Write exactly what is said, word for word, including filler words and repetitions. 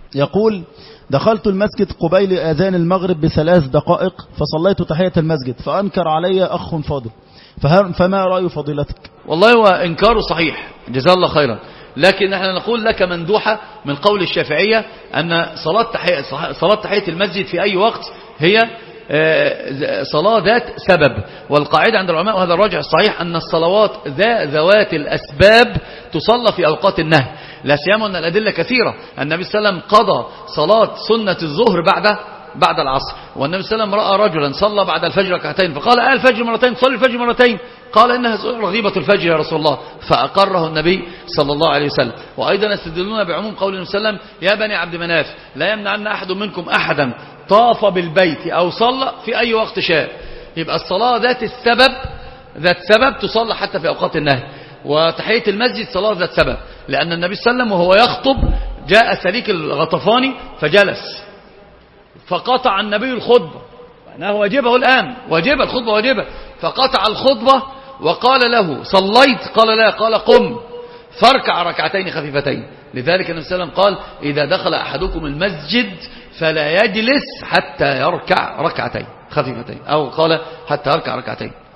يقول: دخلت المسجد قبيل أذان المغرب بثلاث دقائق فصليت تحية المسجد فأنكر علي أخ فاضل، فما رأي فضيلتك؟ والله هو إنكاره صحيح، جزاه الله خيرا، لكن احنا نقول لك مندوحة من قول الشافعية أن صلاة تحية, صلاة تحية المسجد في أي وقت هي صلاة ذات سبب، والقاعدة عند العلماء وهذا الراجع الصحيح أن الصلوات ذوات الأسباب تصلى في أوقات النهي، لا سيما أن الأدلة كثيرة. النبي صلى الله عليه وسلم قضى صلاة سنة الظهر بعد بعد العصر، والنبي صلى الله عليه وسلم رأى رجلا صلى بعد الفجر ركعتين فقال: آه الفجر مرتين، صلي الفجر مرتين. قال: إنها رغيبة الفجر يا رسول الله، فأقره النبي صلى الله عليه وسلم. وأيضا يستدلون بعموم قول النبي صلى الله عليه وسلم: يا بني عبد مناف لا يمنعن أحد منكم أحدا طاف بالبيت أو صلى في أي وقت شاء. يبقى الصلاة ذات السبب ذات سبب تصلى حتى في أوقات النهي، وتحية المسجد صلاة ذات سبب، لأن النبي صلى الله عليه وسلم وهو يخطب جاء سليك الغطفاني فجلس فقطع النبي الخطبة، معناها واجبه الآن، واجبة الخطبة واجبة، فقطع الخطبة وقال له: صليت؟ قال: لا. قال: قم فاركع ركعتين خفيفتين. لذلك النبي صلى الله عليه وسلم قال: إذا دخل أحدكم المسجد فلا يجلس حتى يركع ركعتين خفيفتين، أو قال: حتى يركع ركعتين.